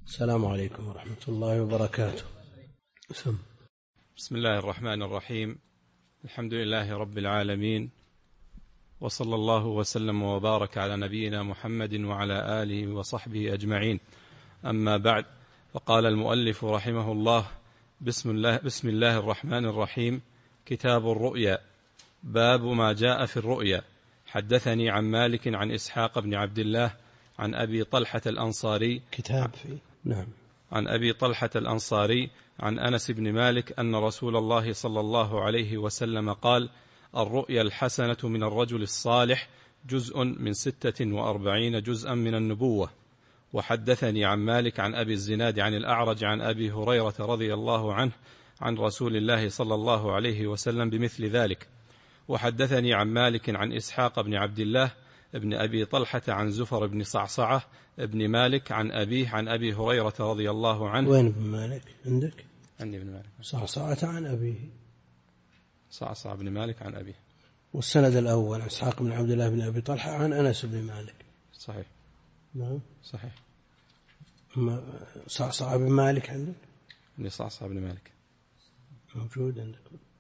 السلام عليكم ورحمة الله وبركاته. بسم الله الرحمن الرحيم. الحمد لله رب العالمين، وصلى الله وسلم وبارك على نبينا محمد وعلى آله وصحبه أجمعين. أما بعد، فقال المؤلف رحمه الله: بسم الله الرحمن الرحيم. كتاب الرؤيا. باب ما جاء في الرؤيا. حدثني عن مالك عن إسحاق بن عبد الله عن أبي طلحة الأنصاري عن أبي طلحة الأنصاري عن أنس بن مالك أن رسول الله صلى الله عليه وسلم قال: الرؤيا الحسنة من الرجل الصالح جزء من 46 جزءا من النبوة. وحدثني عن مالك عن أبي الزناد عن الأعرج عن أبي هريرة رضي الله عنه عن رسول الله صلى الله عليه وسلم بمثل ذلك. وحدثني عن مالك عن إسحاق بن عبد الله ابن أبي طلحة عن زفر بن صعصعة ابن مالك عن أبيه عن أبي هريرة رضي الله عنه. وين ابن مالك عندك؟ عندي ابن مالك. صعصعة عن أبيه. صعصعة بن مالك عن أبيه. والسند الأول إسحاق بن عبد الله بن أبي طلحة عن أنس بن مالك. صحيح. نعم صحيح. صعصعة بن مالك عندك؟ عندي صعصعة بن مالك موجود عندك.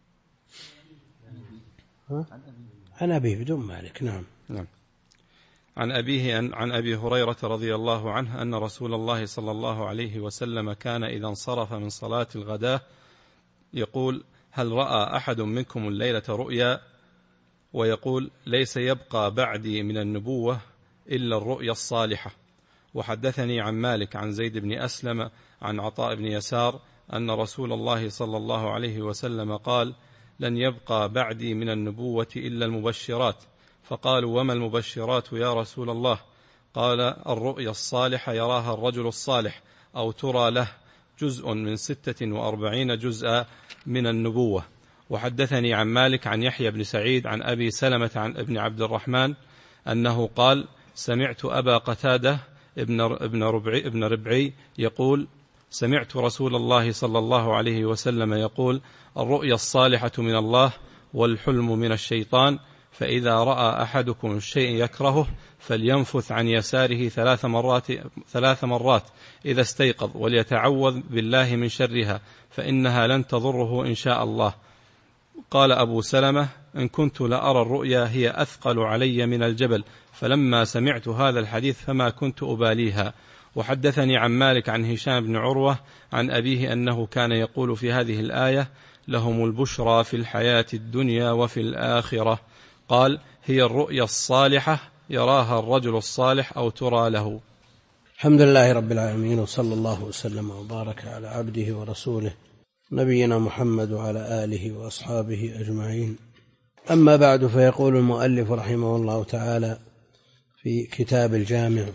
عن أبيه بدون مالك. نعم. عن أبيه عن أبي هريرة رضي الله عنه أن رسول الله صلى الله عليه وسلم كان إذا انصرف من صلاة الغداة يقول: هل رأى أحد منكم الليلة رؤيا؟ ويقول: ليس يبقى بعدي من النبوة إلا الرؤيا الصالحة. وحدثني عن مالك عن زيد بن أسلم عن عطاء بن يسار أن رسول الله صلى الله عليه وسلم قال: لن يبقى بعدي من النبوة إلا المبشرات. فقالوا: وما المبشرات يا رسول الله؟ قال: الرؤيا الصالحة يراها الرجل الصالح أو ترى له جزء من 46 جزءا من النبوة. وحدثني عن مالك عن يحيى بن سعيد عن أبي سلمة عن ابن عبد الرحمن أنه قال: سمعت أبا قتادة ابن ربعي يقول: سمعت رسول الله صلى الله عليه وسلم يقول: الرؤيا الصالحة من الله والحلم من الشيطان، فإذا رأى أحدكم الشيء يكرهه فلينفث عن يساره 3 مرات إذا استيقظ، وليتعوذ بالله من شرها فإنها لن تضره إن شاء الله. قال أبو سلمة: إن كنت لأرى الرؤيا هي أثقل علي من الجبل، فلما سمعت هذا الحديث فما كنت أباليها. وحدثني عن مالك عن هشام بن عروة عن أبيه أنه كان يقول في هذه الآية: لهم البشرى في الحياة الدنيا وفي الآخرة. قال: هي الرؤيا الصالحة يراها الرجل الصالح أو ترى له. الحمد لله رب العالمين، وصلى الله وسلم وبارك على عبده ورسوله نبينا محمد وعلى آله وأصحابه أجمعين. أما بعد، فيقول المؤلف رحمه الله تعالى في كتاب الجامع: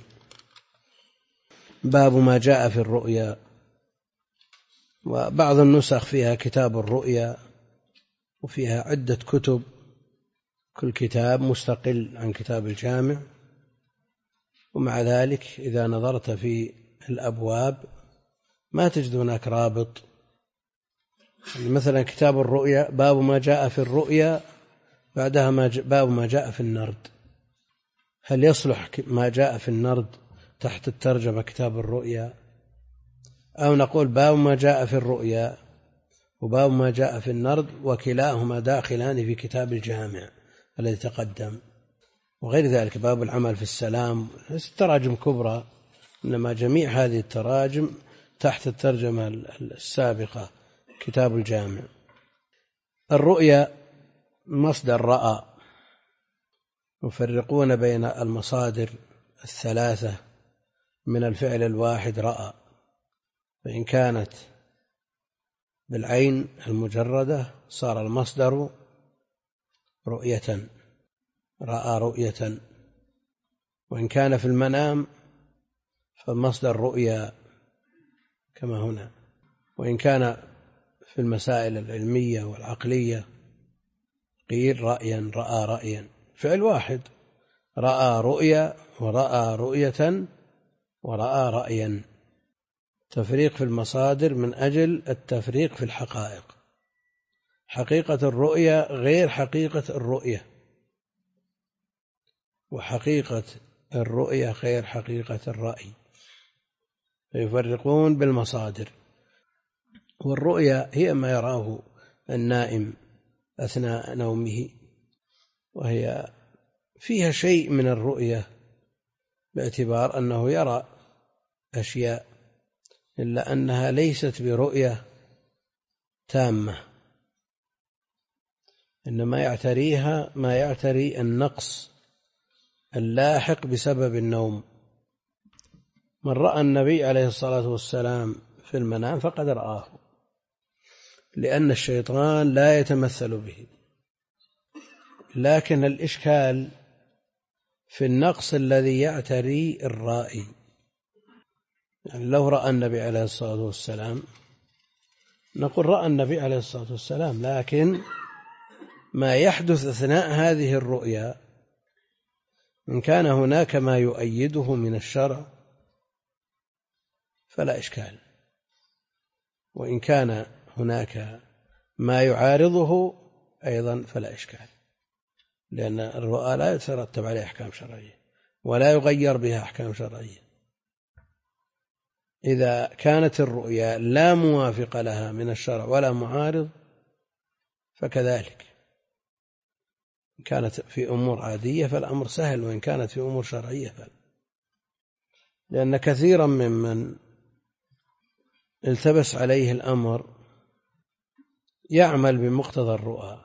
باب ما جاء في الرؤيا. وبعض النسخ فيها كتاب الرؤيا، وفيها عدة كتب، كل كتاب مستقل عن كتاب الجامع. ومع ذلك إذا نظرت في الأبواب ما تجد هناك رابط. مثلا كتاب الرؤيا باب ما جاء في الرؤيا، بعدها باب ما جاء في النرد. هل يصلح ما جاء في النرد تحت الترجمة كتاب الرؤيا، أو نقول باب ما جاء في الرؤيا وباب ما جاء في النرد وكلاهما داخلان في كتاب الجامع الذي تقدم؟ وغير ذلك باب العمل في السلام، تراجم كبرى، إنما جميع هذه التراجم تحت الترجمة السابقة كتاب الجامع. الرؤيا مصدر رأى، يفرقون بين المصادر الثلاثة من الفعل الواحد رأى، فإن كانت بالعين المجردة صار المصدر رؤية، رأى رؤية. وإن كان في المنام فالمصدر رؤيا كما هنا. وإن كان في المسائل العلمية والعقلية قيل رأيا، رأى رأيا، فعل واحد، رأى رؤيا ورأى رؤية ورأى رأيا. تفريق في المصادر من أجل التفريق في الحقائق. حقيقة الرؤيا غير حقيقة الرؤية، وحقيقة الرؤية غير حقيقة الرأي. فيفرقون بالمصادر. والرؤيا هي ما يراه النائم أثناء نومه، وهي فيها شيء من الرؤية باعتبار أنه يرى أشياء، إلا أنها ليست برؤية تامة، إنما يعتريها ما يعتري النقص اللاحق بسبب النوم. من رأى النبي عليه الصلاة والسلام في المنام فقد رآه، لأن الشيطان لا يتمثل به. لكن الإشكال في النقص الذي يعتري الرائي. يعني لو رأى النبي عليه الصلاة والسلام نقول رأى النبي عليه الصلاة والسلام، لكن ما يحدث أثناء هذه الرؤيا إن كان هناك ما يؤيده من الشرع فلا إشكال، وإن كان هناك ما يعارضه أيضا فلا إشكال، لأن الرؤى لا يترتب عليها أحكام شرعية ولا يغير بها أحكام شرعية. إذا كانت الرؤيا لا موافق لها من الشرع ولا معارض فكذلك. إن كانت في أمور عادية فالأمر سهل، وإن كانت في أمور شرعية فلا. لأن كثيرا ممن التبس عليه الأمر يعمل بمقتضى الرؤى،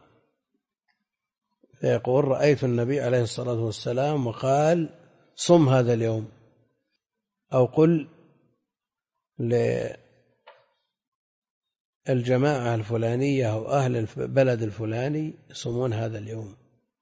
فيقول رأيت النبي عليه الصلاة والسلام وقال صم هذا اليوم، أو قل للجماعة الفلانية أو أهل البلد الفلاني يصومون هذا اليوم،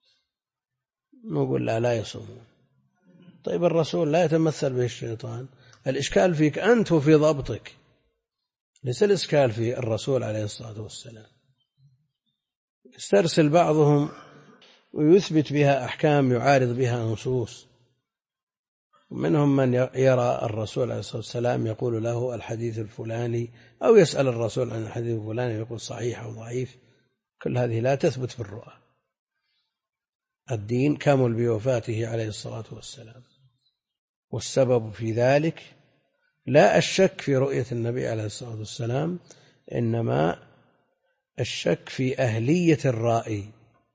نقول لا يصومون. طيب الرسول لا يتمثل به الشيطان، الإشكال فيك أنت وفي ضبطك، ليس الإشكال في الرسول عليه الصلاة والسلام. يسترسل بعضهم ويثبت بها أحكام يعارض بها نصوص، ومنهم من يرى الرسول عليه الصلاة والسلام يقول له الحديث الفلاني، أو يسأل الرسول عن الحديث الفلاني يقول صحيح أو ضعيف. كل هذه لا تثبت في الرؤى. الدين كمل بوفاته عليه الصلاة والسلام، والسبب في ذلك لا الشك في رؤية النبي عليه الصلاة والسلام، إنما الشك في أهلية الرائي.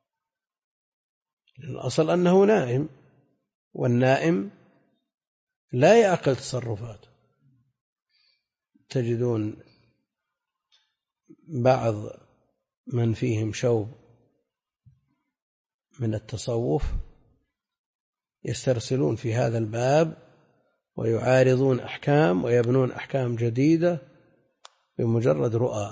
الأصل أنه نائم، والنائم لا يعقل تصرفاته. تجدون بعض من فيهم شوب من التصوف يسترسلون في هذا الباب ويعارضون أحكام ويبنون أحكام جديدة بمجرد رؤى،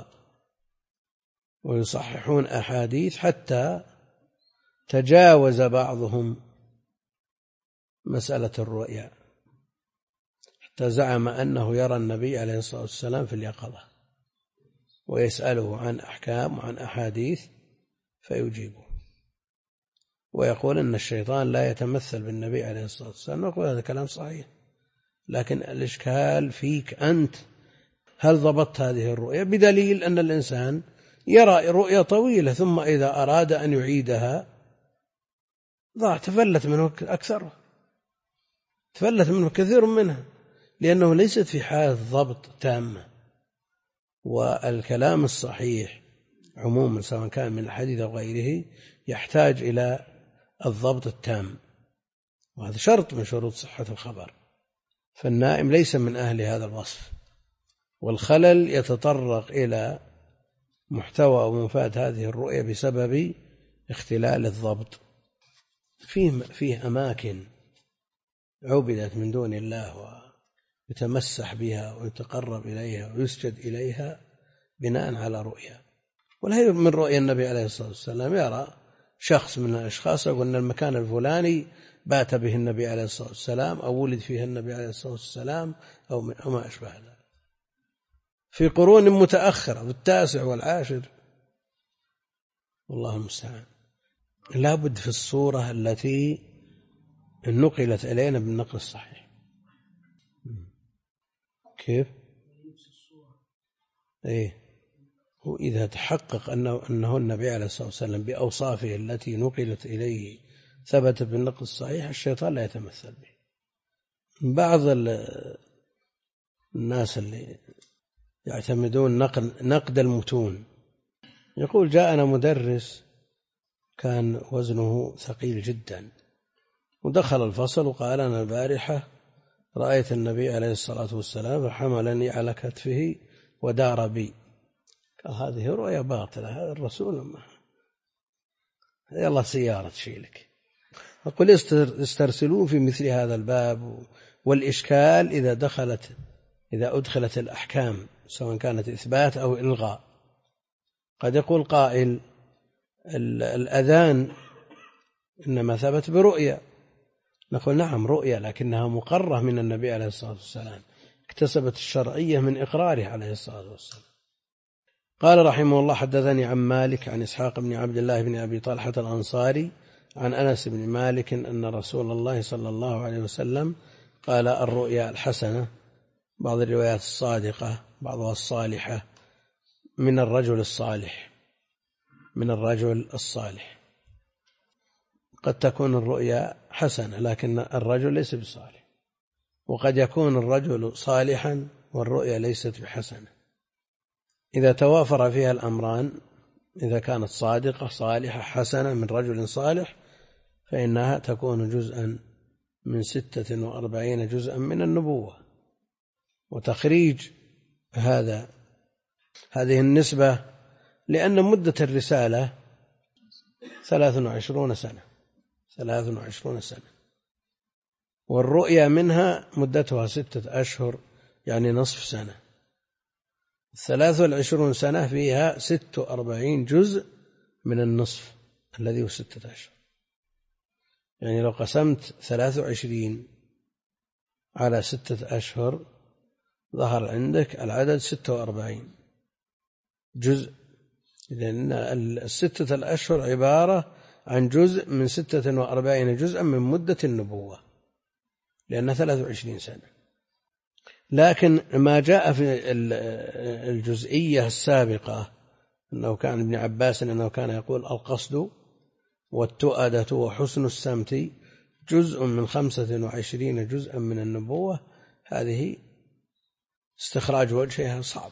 ويصححون أحاديث، حتى تجاوز بعضهم مسألة الرؤيا، حتى زعم أنه يرى النبي عليه الصلاة والسلام في اليقظة ويسأله عن أحكام وعن أحاديث فيجيبه، ويقول أن الشيطان لا يتمثل بالنبي عليه الصلاة والسلام. نقول هذا كلام صحيح، لكن الإشكال فيك أنت، هل ضبطت هذه الرؤيا؟ بدليل أن الإنسان يرى رؤيا طويلة ثم إذا أراد أن يعيدها تفلت منه أكثر، تفلت منه كثير منها، لأنه ليست في حالة ضبط تامة. والكلام الصحيح عموما سواء كان من الحديث أو غيره يحتاج إلى الضبط التام، وهذا شرط من شروط صحة الخبر. فالنائم ليس من أهل هذا الوصف، والخلل يتطرق إلى محتوى ومفاد هذه الرؤية بسبب اختلال الضبط. فيه أماكن عبدت من دون الله ويتمسح بها ويتقرب إليها ويسجد إليها بناء على رؤيا. ولا من رؤيا النبي عليه الصلاة والسلام يرى شخص من الأشخاص يقول أن المكان الفلاني بات به النبي عليه الصلاة والسلام أو ولد فيه النبي عليه الصلاة والسلام أو ما أشبه ذلك، في قرون متأخرة في 9 والعاشر، والله المستعان. لا بد في الصورة التي نقلت إلينا بالنقل الصحيح. كيف؟ وإذا تحقق أنه النبي عليه الصلاة والسلام بأوصافه التي نقلت إليه ثبت بالنقل الصحيح، الشيطان لا يتمثل به. بعض الناس اللي يعتمدون نقد المتون. يقول جاءنا مدرس كان وزنه ثقيل جدا، ودخل الفصل وقال أنا البارحة رأيت النبي عليه الصلاة والسلام فحملني على كتفه ودار بي. قال هذه رؤيا باطلة، هذا الرسول يلا سيارة تشيلك. أقول استرسلون في مثل هذا الباب، والإشكال إذا أدخلت الأحكام سواء كانت إثبات أو إلغاء. قد يقول قائل الأذان إنما ثبت برؤيا، نقول نعم رؤيا، لكنها مقرة من النبي عليه الصلاة والسلام، اكتسبت الشرعية من إقراره عليه الصلاة والسلام. قال رحمه الله حدثني عن مالك عن إسحاق بن عبد الله بن أبي طلحة الأنصاري عن أنس بن مالك أن رسول الله صلى الله عليه وسلم قال الرؤيا الحسنة، بعض الروايات الصادقة بعضها الصالحة، من الرجل الصالح. قد تكون الرؤيا حسنة لكن الرجل ليس بصالح، وقد يكون الرجل صالحا والرؤيا ليست بحسنة. إذا توافر فيها الأمران، إذا كانت صادقة صالحة حسنة من رجل صالح، فإنها تكون جزءا من 46 جزءا من النبوة. وتخريج هذه النسبة لأن مدة الرسالة 23 سنة، والرؤيا منها مدتها 6 أشهر يعني نصف سنة. 23 سنة فيها 46 جزء من النصف الذي هو 6 أشهر. يعني لو قسمت 23 على 6 أشهر ظهر عندك العدد 46 جزء، لأن 6 الأشهر عبارة عن جزء من 46 جزءا من مدة النبوة، لأنها 23 سنة. لكن ما جاء في الجزئية السابقة أنه كان ابن عباس أنه كان يقول القصد والتؤدة وحسن السمت جزء من 25 جزءا من النبوة، هذه استخراج وجهها صعب.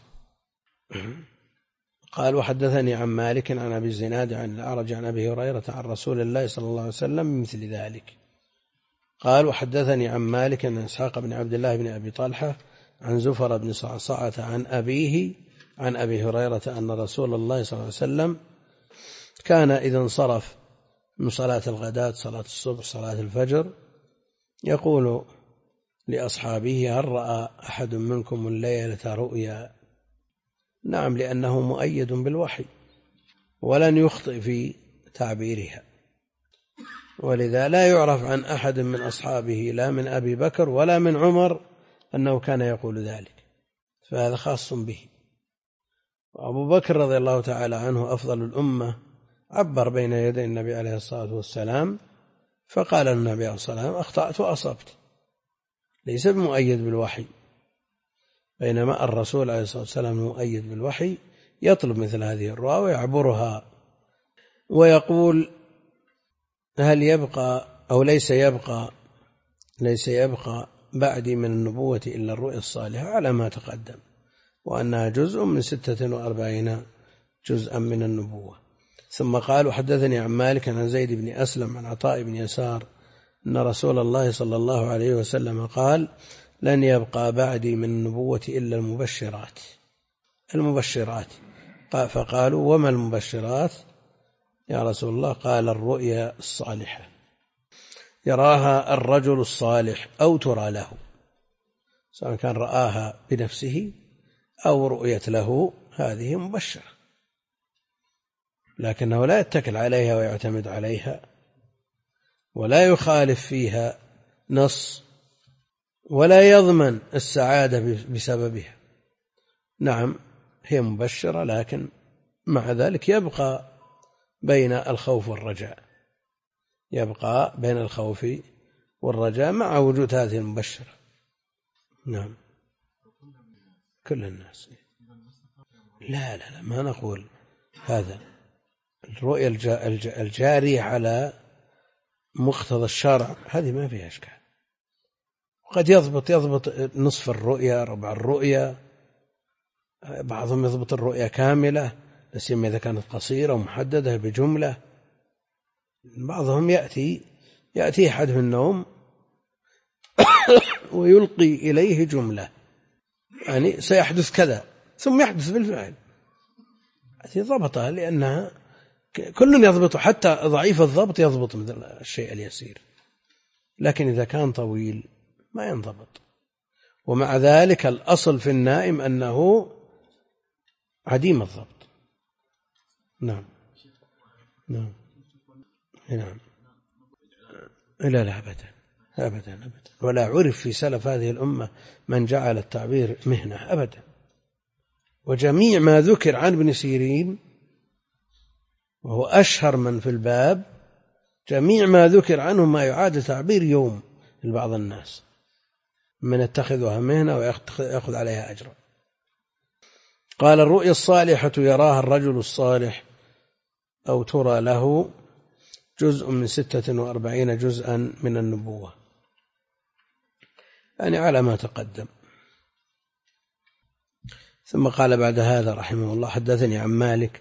قال وحدثني عن مالك عن أبي الزناد عن الأعرج عن أبي هريرة عن رسول الله صلى الله عليه وسلم مثل ذلك. قال وحدثني عن مالك عن إسحاق بن عبد الله بن أبي طلحة عن زفر بن صعصعة عن أبيه عن أبي هريرة أن رسول الله صلى الله عليه وسلم كان إذا انصرف من صلاة الغداة صلاة الصبح صلاة الفجر يقول لأصحابه هل رأى أحد منكم الليلة رؤيا؟ نعم، لأنه مؤيد بالوحي ولن يخطئ في تعبيرها، ولذا لا يعرف عن أحد من أصحابه لا من أبي بكر ولا من عمر أنه كان يقول ذلك، فهذا خاص به. وأبو بكر رضي الله تعالى عنه أفضل الأمة عبر بين يدي النبي عليه الصلاة والسلام فقال النبي عليه الصلاة والسلام أخطأت وأصبت، ليس بمؤيد بالوحي، بينما الرسول عليه الصلاة والسلام مؤيد بالوحي يطلب مثل هذه الرؤى ويعبرها ويقول هل يبقى أو ليس يبقى بعدي من النبوة إلا الرؤيا الصالحة على ما تقدم، وأنها جزء من 46 جزءا من النبوة. ثم قال وحدثني عن مالك عن زيد بن أسلم عن عطاء بن يسار أن رسول الله صلى الله عليه وسلم قال لن يبقى بعدي من النبوة إلا المبشرات. فقالوا وما المبشرات يا رسول الله؟ قال الرؤيا الصالحة يراها الرجل الصالح أو ترى له، سواء كان رآها بنفسه أو رؤيت له، هذه مبشرة، لكنه لا يتكل عليها ويعتمد عليها ولا يخالف فيها نص ولا يضمن السعادة بسببها. نعم هي مبشرة، لكن مع ذلك يبقى بين الخوف والرجاء مع وجود هذه المبشرة. نعم كل الناس. لا ما نقول هذا. الرؤيا الجارية على مقتضى الشرع هذه ما فيها إشكال، وقد يضبط نصف الرؤيا، ربع الرؤيا، بعضهم يضبط الرؤيا كاملة لا سيما إذا كانت قصيرة ومحددة بجملة. بعضهم يأتي أحد في النوم ويلقي إليه جملة، يعني سيحدث كذا ثم يحدث بالفعل. هذه ضبطها لأنها كل يضبط، حتى ضعيف الضبط يضبط مثل الشيء اليسير، لكن إذا كان طويل ما ينضبط. ومع ذلك الأصل في النائم أنه عديم الضبط. نعم نعم نعم. لا أبدا. ولا عرف في سلف هذه الأمة من جعل التعبير مهنة أبدا. وجميع ما ذكر عن ابن سيرين وهو أشهر من في الباب، جميع ما ذكر عنه ما يعاد تعبير يوم لبعض الناس من يتخذها مهنة ويأخذ عليها أجرا. قال: الرؤيا الصالحة يراها الرجل الصالح أو ترى له جزء من 46 جزءا من النبوة، يعني على ما تقدم. ثم قال بعد هذا رحمه الله: حدثني عن مالك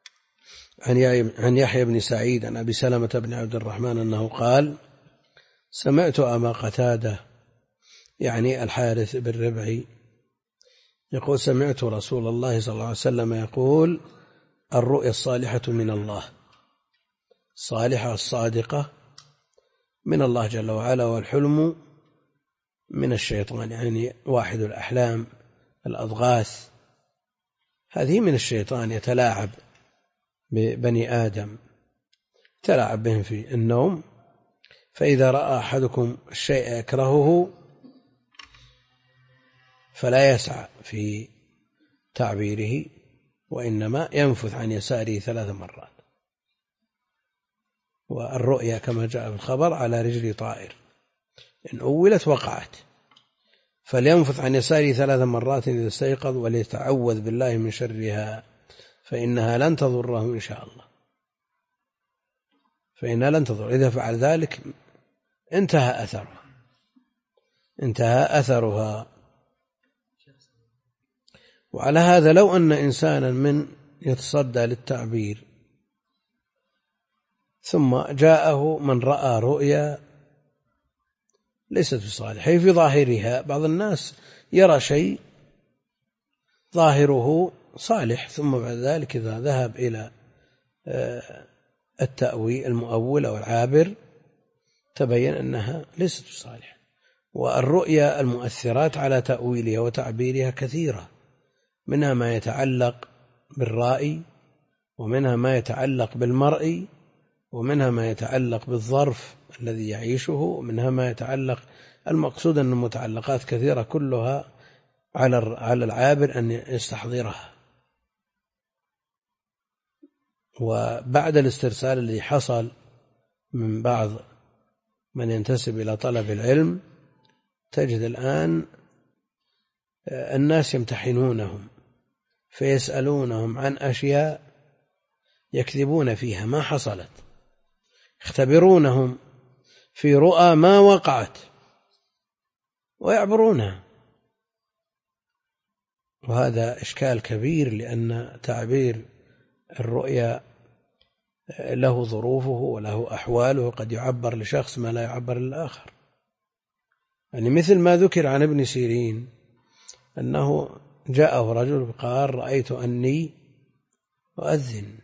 عن يحيى بن سعيد عن أبي سلمة بن عبد الرحمن أنه قال: سمعت أبا قتادة يعني الحارث بن ربعي يقول: سمعت رسول الله صلى الله عليه وسلم يقول: الرؤيا الصالحة من الله، الصالحة الصادقة من الله جل وعلا، والحلم من الشيطان، يعني واحد الأحلام الأضغاث، هذه من الشيطان يتلاعب ببني آدم، تلاعب بهم في النوم، فإذا رأى أحدكم الشيء يكرهه فلا يسعى في تعبيره، وإنما ينفث عن يساره 3 مرات. والرؤيا كما جاء في الخبر على رجل طائر، إن أولت وقعت، فلينفث عن يساره 3 مرات إذا استيقظ، وليتعوذ بالله من شرها فإنها لن تضره إن شاء الله، فإنها لن تضر. إذا فعل ذلك انتهى أثرها. وعلى هذا لو أن إنسانا من يتصدى للتعبير ثم جاءه من رأى رؤيا ليست بصالحة في ظاهرها، بعض الناس يرى شيء ظاهره صالح، ثم بعد ذلك إذا ذهب إلى التأويل المؤول أو العابر تبين أنها ليست بصالحة. والرؤيا المؤثرات على تأويلها وتعبيرها كثيرة، منها ما يتعلق بالرائي، ومنها ما يتعلق بالمرئي، ومنها ما يتعلق بالظرف الذي يعيشه، ومنها ما يتعلق، المقصود أن المتعلقات كثيرة كلها على العابر أن يستحضرها. وبعد الاسترسال الذي حصل من بعض من ينتسب إلى طلب العلم، تجد الآن الناس يمتحنونهم فيسألونهم عن أشياء يكذبون فيها ما حصلت، يختبرونهم في رؤى ما وقعت ويعبرونها، وهذا إشكال كبير، لأن تعبير الرؤيا له ظروفه وله أحواله، قد يعبر لشخص ما لا يعبر للآخر. يعني مثل ما ذكر عن ابن سيرين أنه جاءه رجل قال: رأيت أني أؤذن،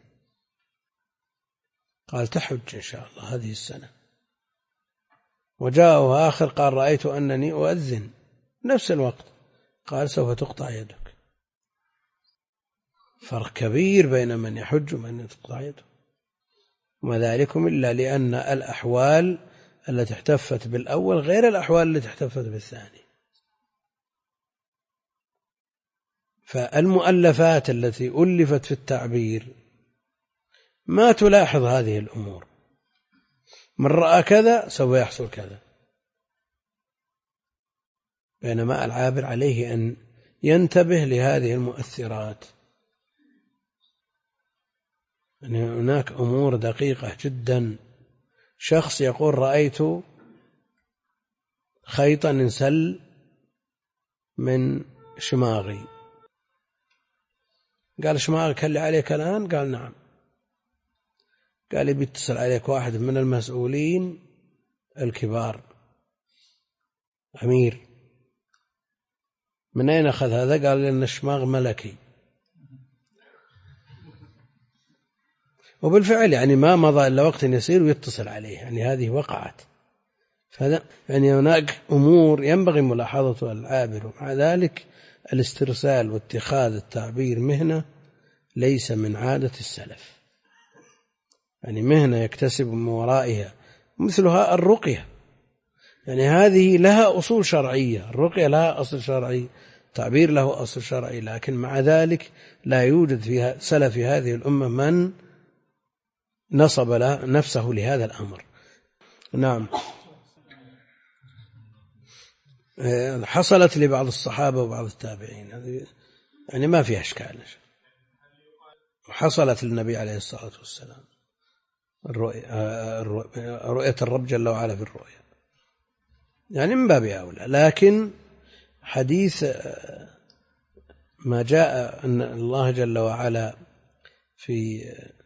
قال: تحج إن شاء الله هذه السنة. وجاءه آخر قال: رأيت أنني أؤذن نفس الوقت، قال: سوف تقطع يدك. فرق كبير بين من يحج ومن تقطع يده، وما ذلكم إلا لأن الأحوال التي احتفت بالأول غير الأحوال التي احتفت بالثاني. فالمؤلفات التي ألفت في التعبير ما تلاحظ هذه الأمور، من رأى كذا سوف يحصل كذا، بينما العابر عليه أن ينتبه لهذه المؤثرات. يعني هناك أمور دقيقة جدا، شخص يقول: رأيت خيطا انسل من شماغي. قال شماغك اللي عليك الآن؟ قال نعم. قال بيتصل عليك واحد من المسؤولين الكبار، أمير. من أين أخذ هذا؟ قال لأن الشماغ ملكي. وبالفعل يعني ما مضى إلا وقت يسير ويتصل عليه، يعني هذه وقعت. فهذا يعني هناك أمور ينبغي ملاحظتها العابر. ومع ذلك الاسترسال واتخاذ التعبير مهنة ليس من عادة السلف، يعني مهنة يكتسب من ورائها، مثلها الرقية، يعني هذه لها أصول شرعية، الرقية لها أصل شرعي، التعبير له أصل شرعي، لكن مع ذلك لا يوجد في سلف هذه الأمة من نصب نفسه لهذا الأمر. نعم، حصلت لبعض الصحابة وبعض التابعين، يعني ما فيها إشكال. حصلت للنبي عليه الصلاة والسلام رؤية الرب جل وعلا في الرؤيا، يعني من باب أولى. لكن حديث ما جاء أن الله جل وعلا في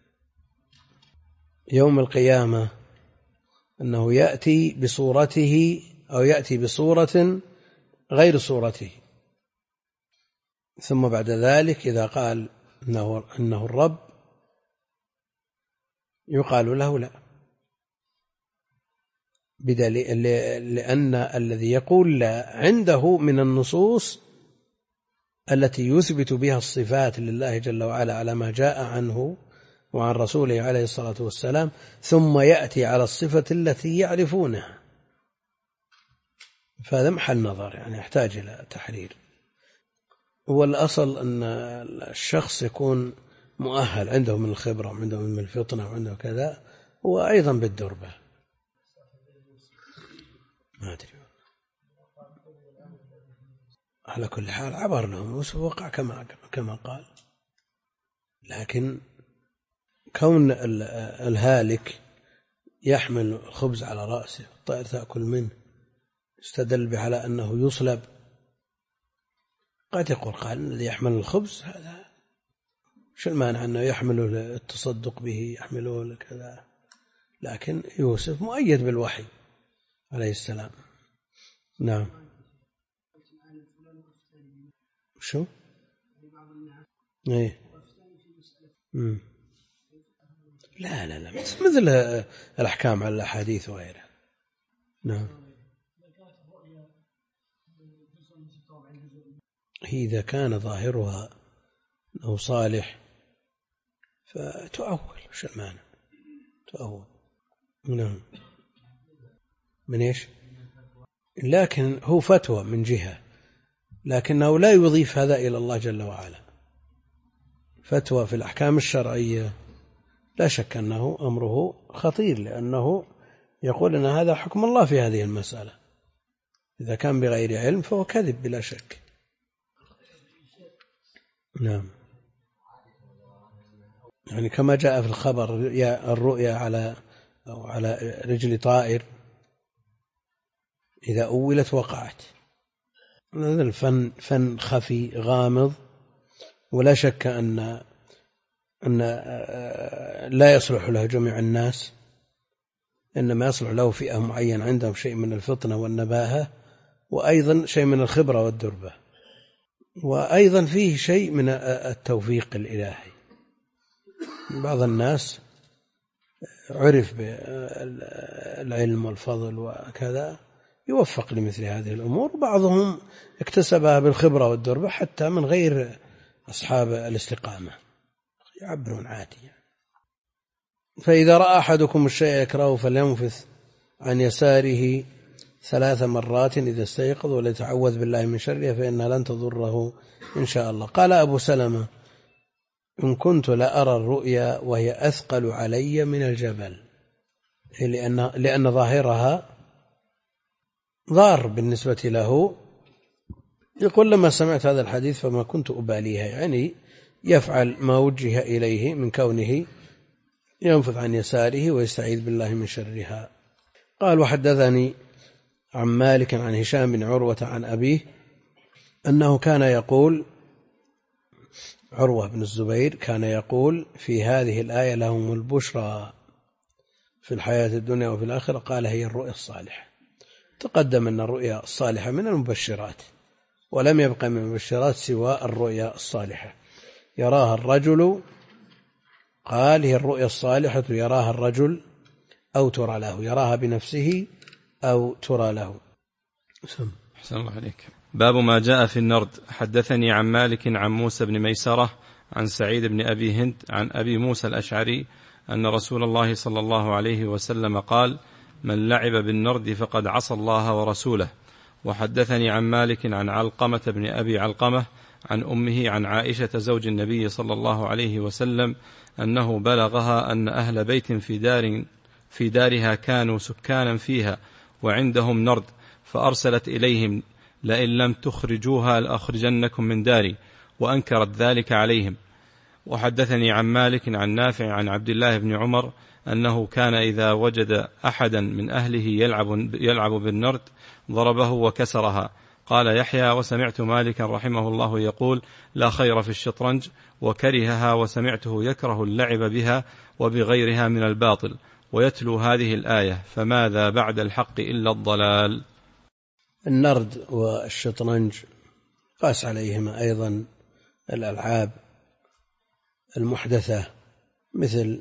يوم القيامة أنه يأتي بصورته أو يأتي بصورة غير صورته، ثم بعد ذلك إذا قال إنه الرب يقال له لا، بدليل لأن الذي يقول لا عنده من النصوص التي يثبت بها الصفات لله جل وعلا على ما جاء عنه وعن رسوله عليه الصلاة والسلام، ثم يأتي على الصفة التي يعرفونها، فهذا محل نظر، يعني يحتاج إلى تحرير. والأصل أن الشخص يكون مؤهل، عنده من الخبرة وعنده من الفطنة وعنده كذا، وأيضا بالدربة. ما أدري، على كل حال عبر لهم وقع كما قال. لكن كون الهالك يحمل الخبز على رأسه الطير تأكل منه، استدل به على أنه يصلب. قد يقول قال الذي يحمل الخبز هذا شو المانع أنه يحمل التصدق به، يحمله كذا، لكن يوسف مؤيد بالوحي عليه السلام. نعم. شو؟ ايه. لا مثل الأحكام على الأحاديث وغيرها. نعم. إذا كان ظاهرها أنه صالح فتؤول، وش المانع؟ تؤول. نعم. من إيش؟ لكن هو فتوى من جهة، لكنه لا يضيف هذا إلى الله جل وعلا. فتوى في الأحكام الشرعية لا شك أنه أمره خطير، لأنه يقول أن هذا حكم الله في هذه المسألة. إذا كان بغير علم فهو كذب بلا شك. نعم. يعني كما جاء في الخبر الرؤيا على رجل طائر إذا أولت وقعت. هذا الفن خفي غامض، ولا شك أن لا يصلح له جميع الناس، إنما يصلح له فئة معينة عندهم شيء من الفطنة والنباهة، وأيضا شيء من الخبرة والدربة، وأيضا فيه شيء من التوفيق الإلهي. بعض الناس عرف بالعلم والفضل وكذا يوفق لمثل هذه الأمور، وبعضهم اكتسبها بالخبرة والدربة حتى من غير أصحاب الاستقامة، يعبرون عادي. فإذا رأى أحدكم الشيء يكرهه فلينفث عن يساره 3 مرات إذا استيقظ وليتعوذ بالله من شرها فإنها لن تضره إن شاء الله. قال أبو سلمة إن كنت لأرى الرؤيا وهي أثقل علي من الجبل، لأن ظاهرها ضار بالنسبة له. يقول لما سمعت هذا الحديث فما كنت أباليها، يعني يفعل ما وجه إليه من كونه ينفث عن يساره ويستعيذ بالله من شرها. قال وحدثني عن مالك عن هشام بن عروة عن أبيه أنه كان يقول، عروة بن الزبير كان يقول في هذه الآية لهم البشرى في الحياة الدنيا وفي الآخرة، قال هي الرؤيا الصالحة. تقدم أن الرؤيا الصالحة من المبشرات، ولم يبق من المبشرات سوى الرؤيا الصالحة يراها الرجل، قال هي الرؤيا الصالحة يراها الرجل أو ترى له، يراها بنفسه أو ترى له. أحسن الله عليك. باب ما جاء في النرد. حدثني عن مالك عن موسى بن ميسرة عن سعيد بن أبي هند عن أبي موسى الأشعري أن رسول الله صلى الله عليه وسلم قال: من لعب بالنرد فقد عصى الله ورسوله. وحدثني عن مالك عن علقمة بن أبي علقمة عن أمه عن عائشة زوج النبي صلى الله عليه وسلم أنه بلغها أن أهل بيت في دارها كانوا سكانا فيها وعندهم نرد، فأرسلت إليهم: لئن لم تخرجوها لأخرجنكم من داري، وأنكرت ذلك عليهم. وحدثني عن مالك عن نافع عن عبد الله بن عمر أنه كان إذا وجد أحدا من أهله يلعب بالنرد ضربه وكسرها. قال يحيى: وسمعت مالكا رحمه الله يقول: لا خير في الشطرنج، وكرهها، وسمعته يكره اللعب بها وبغيرها من الباطل، ويتلو هذه الآية: فماذا بعد الحق إلا الضلال. النرد والشطرنج قاس عليهما أيضا الألعاب المحدثة مثل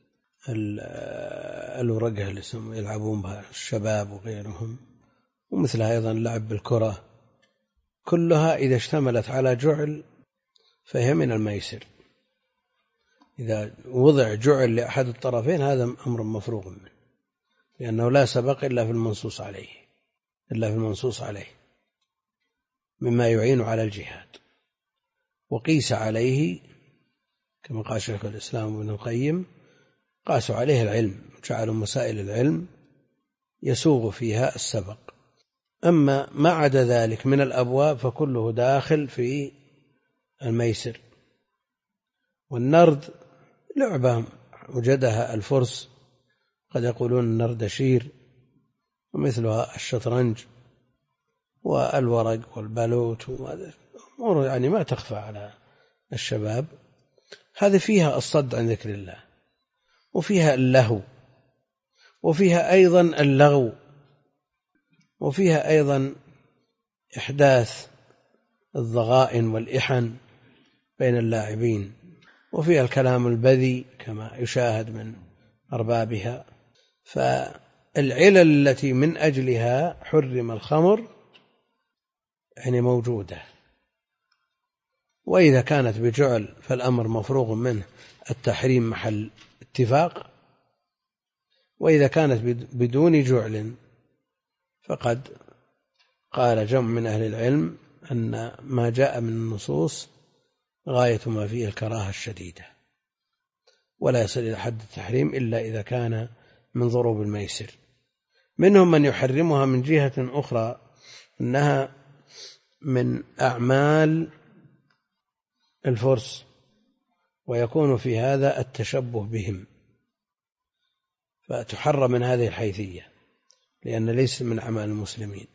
الورقة اللي يلعبون بها الشباب وغيرهم، ومثلها أيضا اللعب بالكرة، كلها إذا اشتملت على جعل فهي من الميسر. إذا وضع جعل لأحد الطرفين هذا أمر مفروغ منه، لأنه لا سبق إلا في المنصوص عليه مما يعين على الجهاد. وقيس عليه كما قال شيخ الإسلام ابن القيم، قاسوا عليه العلم، جعلوا مسائل العلم يسوغ فيها السبق. أما ما عدا ذلك من الأبواب فكله داخل في الميسر. والنرد لعبة وجدها الفرس، قد يقولون النردشير، ومثلها الشطرنج والورق والبالوت، أمور يعني ما تخفى على الشباب. هذه فيها الصد عن ذكر الله، وفيها اللهو، وفيها أيضا اللغو، وفيها أيضا إحداث الضغائن والإحن بين اللاعبين، وفيها الكلام البذي كما يشاهد من أربابها. فالعلل التي من أجلها حرم الخمر يعني موجودة، وإذا كانت بجعل فالأمر مفروغ منه، التحريم محل اتفاق. وإذا كانت بدون جعل فقد قال جمع من أهل العلم أن ما جاء من النصوص غاية ما فيه الكراهة الشديدة، ولا يصل إلى حد التحريم إلا إذا كان من ضروب الميسر. منهم من يحرمها من جهة أخرى، أنها من أعمال الفرس، ويكون في هذا التشبه بهم، فتحرم من هذه الحيثية لأن ليس من أعمال المسلمين.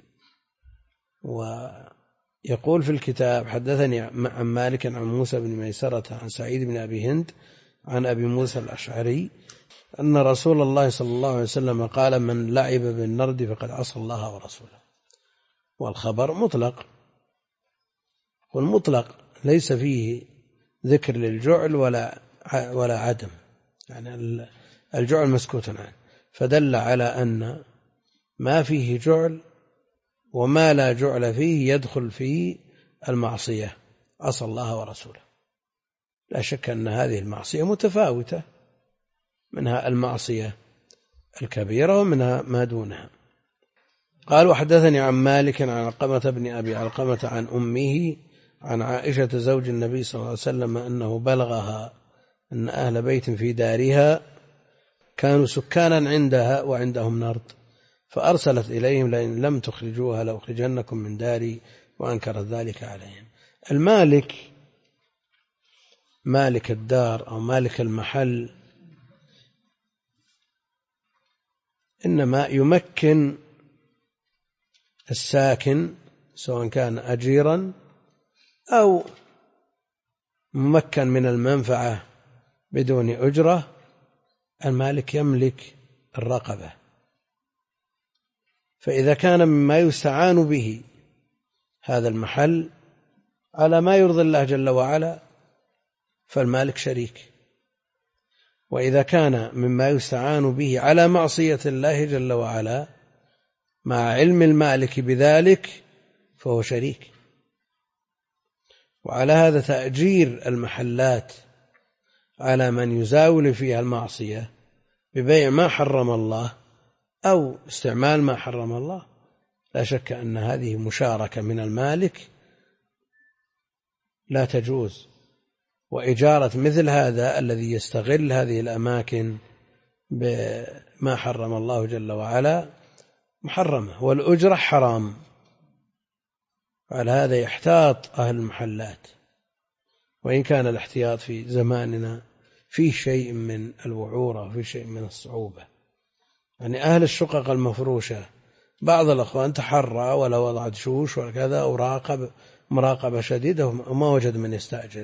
ويقول في الكتاب: حدثني عن مالك عن موسى بن ميسرة عن سعيد بن أبي هند عن أبي موسى الأشعري أن رسول الله صلى الله عليه وسلم قال: من لعب بالنرد فقد عصى الله ورسوله. والخبر مطلق، والمطلق ليس فيه ذكر للجعل ولا عدم، يعني الجعل مسكوت عنه، فدل على أن ما فيه جعل وما لا جعل فيه يدخل فيه المعصية، عصى الله ورسوله. لا شك أن هذه المعصية متفاوتة، منها المعصية الكبيرة ومنها ما دونها. قال: وحدثني عن مالك عن علقمة بن أبي علقمة عن أمه عن عائشة زوج النبي صلى الله عليه وسلم أنه بلغها أن أهل بيت في دارها كانوا سكانا عندها وعندهم نرد، فأرسلت إليهم: لئن لم تخرجوها لأخرجنكم من داري، وأنكرت ذلك عليهم. المالك مالك الدار أو مالك المحل إنما يمكن الساكن سواء كان أجيرا أو ممكن من المنفعة بدون أجرة، المالك يملك الرقبة. فإذا كان مما يستعان به هذا المحل على ما يرضي الله جل وعلا فالمالك شريك، وإذا كان مما يستعان به على معصية الله جل وعلا مع علم المالك بذلك فهو شريك. وعلى هذا تأجير المحلات على من يزاول فيها المعصية ببيع ما حرم الله أو استعمال ما حرم الله لا شك أن هذه مشاركة من المالك لا تجوز. وإجارة مثل هذا الذي يستغل هذه الأماكن بما حرم الله جل وعلا محرمة، والأجرة حرام. على هذا يحتاط أهل المحلات، وإن كان الاحتياط في زماننا فيه شيء من الوعورة وفيه شيء من الصعوبة. يعني أهل الشقق المفروشة بعض الأخوان تحرى ولا وضع دشوش وكذا وراقب مراقبة شديدة وما وجد من يستأجر،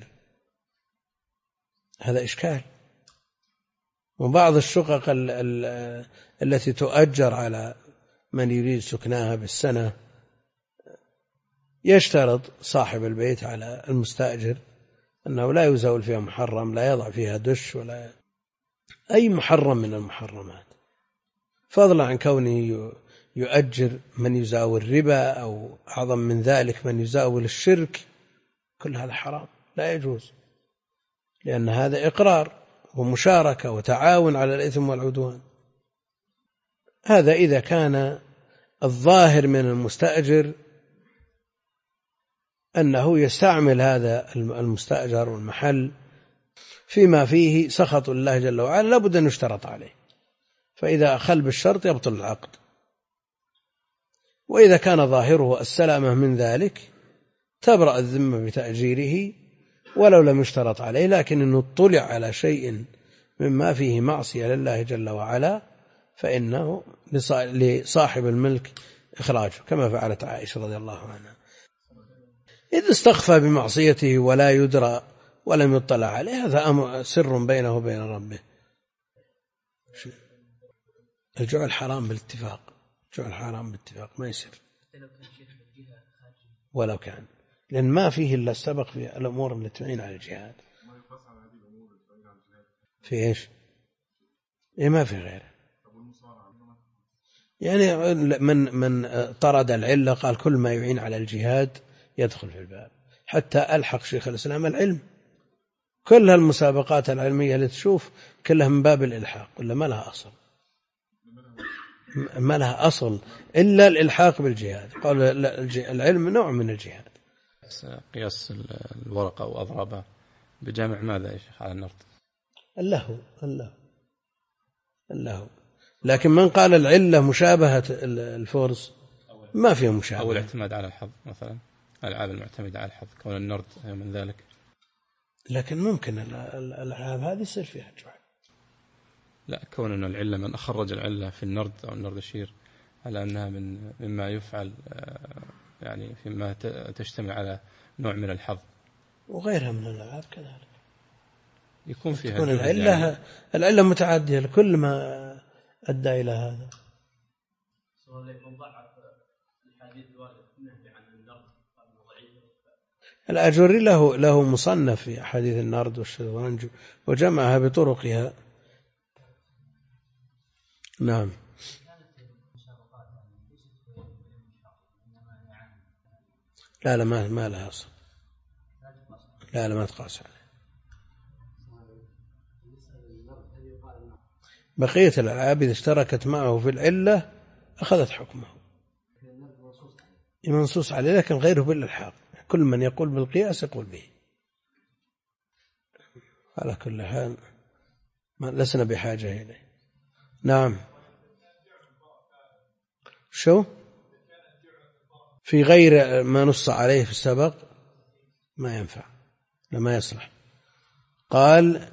هذا إشكال. وبعض الشقق التي تؤجر على من يريد سكناها بالسنة يشترط صاحب البيت على المستأجر أنه لا يزاول فيها محرم، لا يضع فيها دش ولا أي محرم من المحرمات، فضلا عن كونه يؤجر من يزاول ربا أو أعظم من ذلك من يزاول الشرك. كل هذا حرام لا يجوز، لأن هذا إقرار ومشاركة وتعاون على الإثم والعدوان. هذا إذا كان الظاهر من المستأجر أنه يستعمل هذا المستأجر والمحل فيما فيه سخط الله جل وعلا لابد أن يشترط عليه، فإذا أخل بالشرط يبطل العقد. وإذا كان ظاهره السلامة من ذلك تبرأ الذمة بتأجيره ولو لم يشترط عليه، لكن إنه اطلع على شيء مما فيه معصية لله جل وعلا فإنه لصاحب الملك إخراجه، كما فعلت عائشة رضي الله عنها إذ استخفى بمعصيته ولا يدرى ولم يطلع عليه، هذا سر بينه وبين ربه. الجعل حرام بالاتفاق، الجعل حرام بالاتفاق ما يصير ولو كان، لأن ما فيه إلا السبق في الأمور التي تعين على الجهاد. في إيش؟ إيه ما في غيره. يعني من طرد العلة قال كل ما يعين على الجهاد يدخل في الباب. حتى ألحق شيخ الإسلام العلم، كل المسابقات العلمية اللي تشوف كلها من باب الإلحاق ولا ما لها أصل، ما لها أصل إلا الإلحاق بالجهاد. قال العلم نوع من الجهاد. قياس الورقة وأضرابها بجامع ماذا يا شيخ على النرد؟ اللهو. لكن من قال العلة مشابهة الفرس ما فيه مشابهة. أو الاعتماد على الحظ مثلا، الألعاب المعتمدة على الحظ كون النرد من ذلك. لكن ممكن الألعاب هذه يصير فيها جوع. لا، كون أن العلة من أخرج العلة في النرد أو النرد الشير على أنها مما يفعل يعني فيما تجتمع على نوع من الحظ وغيرها من الألعاب كذلك يكون فيها تكون العلة متعدية لكل ما أدى إلى هذا. الأجوري له مصنف في أحاديث النرد والشطرنج وجمعها بطرقها. نعم. لا ما لها أصل، لا ما تقاس عليه. بقية الألعاب إذا اشتركت معه في العلة أخذت حكمه منصوص عليه، لكن غيره بالإلحاق. كل من يقول بالقياس يقول به. على كل حال لسنا بحاجة إليه. نعم. شو في غير ما نص عليه في السبق ما ينفع، لما يصلح. قال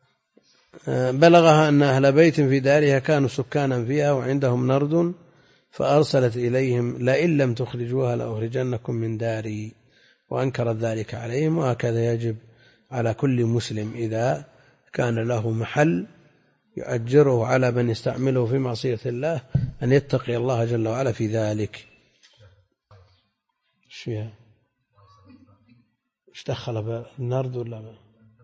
بلغها أن أهل بيت في دارها كانوا سكانا فيها وعندهم نرد فأرسلت إليهم لئن لم تخرجوها لأخرجنكم من داري، وأنكرت ذلك عليهم. وهكذا يجب على كل مسلم إذا كان له محل يؤجره على من يستعمله في معصية الله أن يتقي الله جل وعلا في ذلك. ايش فيها؟ ايش دخل بالنرد ولا ما؟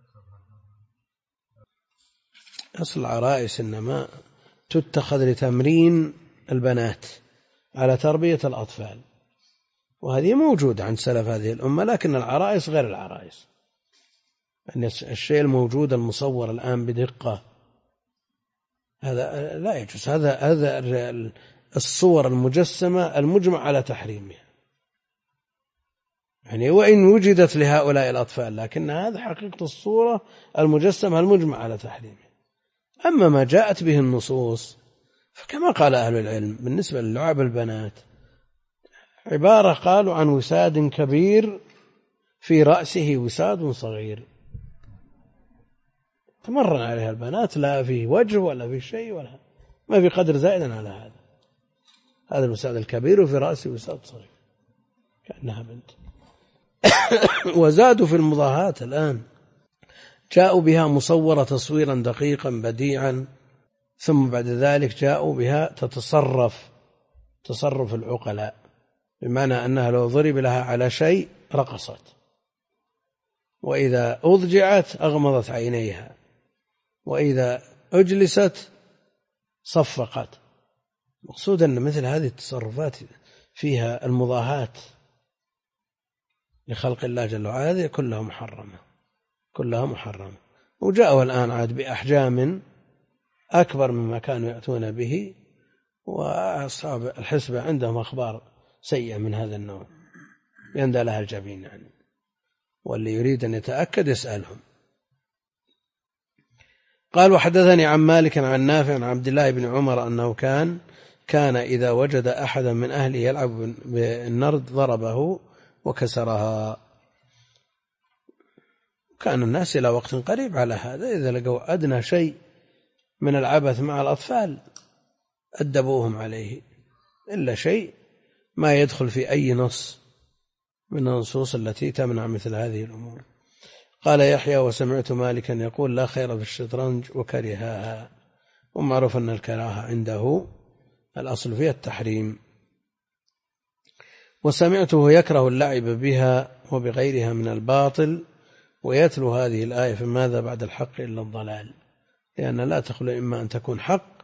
أصل العرائس إنما تتخذ لتمرين البنات على تربية الأطفال، وهذه موجودة عند سلف هذه الأمة، لكن العرائس غير العرائس. يعني الشيء الموجود المصور الآن بدقة هذا لا يجوز. هذا الصور المجسمة المجمع على تحريمها، يعني وإن وجدت لهؤلاء الأطفال، لكن هذا حقيقة الصورة المجسمة المجمع على تحريمها. أما ما جاءت به النصوص فكما قال أهل العلم بالنسبة للعب البنات عبارة قالوا عن وساد كبير في رأسه وساد صغير تمرن عليها البنات، لا في وجه ولا في شيء ولا ما في قدر زائد على هذا الوساد الكبير وفي رأسه وساد صغير كأنها بنت. وزادوا في المضاهات الآن، جاءوا بها مصورة تصويرا دقيقا بديعا، ثم بعد ذلك جاءوا بها تصرف العقلاء، بمعنى أنها لو ضرب لها على شيء رقصت، وإذا أضجعت أغمضت عينيها، وإذا أجلست صفقت. مقصود أن مثل هذه التصرفات فيها المضاهات لخلق الله جل وعلا هذه كلها محرمة. وجاءوا الآن عاد بأحجام أكبر مما كانوا يأتون به، وأصحاب الحسبة عندهم أخبار سيئة من هذا النوع يندى لها الجبين يعني، واللي يريد أن يتأكد يسألهم. قال وحدثني عن مالك عن نافع عن عبد الله بن عمر أنه كان إذا وجد أحدا من أهله يلعب بالنرد ضربه وكسرها. كان الناس إلى وقت قريب على هذا، إذا لقوا أدنى شيء من العبث مع الأطفال أدبوهم عليه، إلا شيء ما يدخل في أي نص من النصوص التي تمنع مثل هذه الأمور. قال يحيى وسمعت مالكا يقول لا خير في الشطرنج وكرهها، ومعروف أن الكراهة عنده الأصل فيها التحريم. وسمعته يكره اللعب بها وبغيرها من الباطل، ويتلو هذه الآية فماذا بعد الحق إلا الضلال، لأن لا تخلو إما أن تكون حق،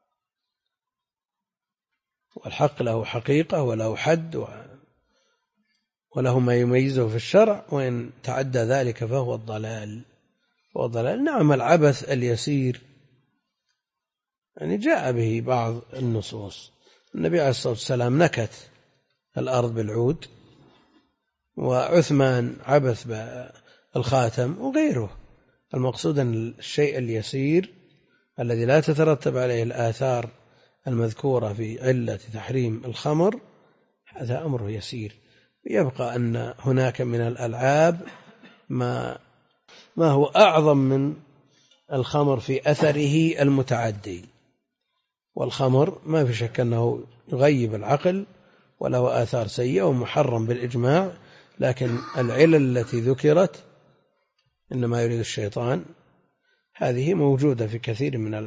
والحق له حقيقة وله حد وله ما يميزه في الشرع، وإن تعدى ذلك فهو الضلال. نعم العبث اليسير يعني جاء به بعض النصوص، النبي عليه الصلاة والسلام نكت الأرض بالعود، وعثمان عبث بالخاتم وغيره. المقصود أن الشيء اليسير الذي لا تترتب عليه الآثار المذكورة في علة تحريم الخمر هذا أمر يسير. يبقى أن هناك من الألعاب ما هو أعظم من الخمر في أثره المتعدي، والخمر ما في شك أنه يغيب العقل وله آثار سيئة ومحرم بالإجماع، لكن العلل التي ذكرت إنما يريد الشيطان هذه موجودة في كثير من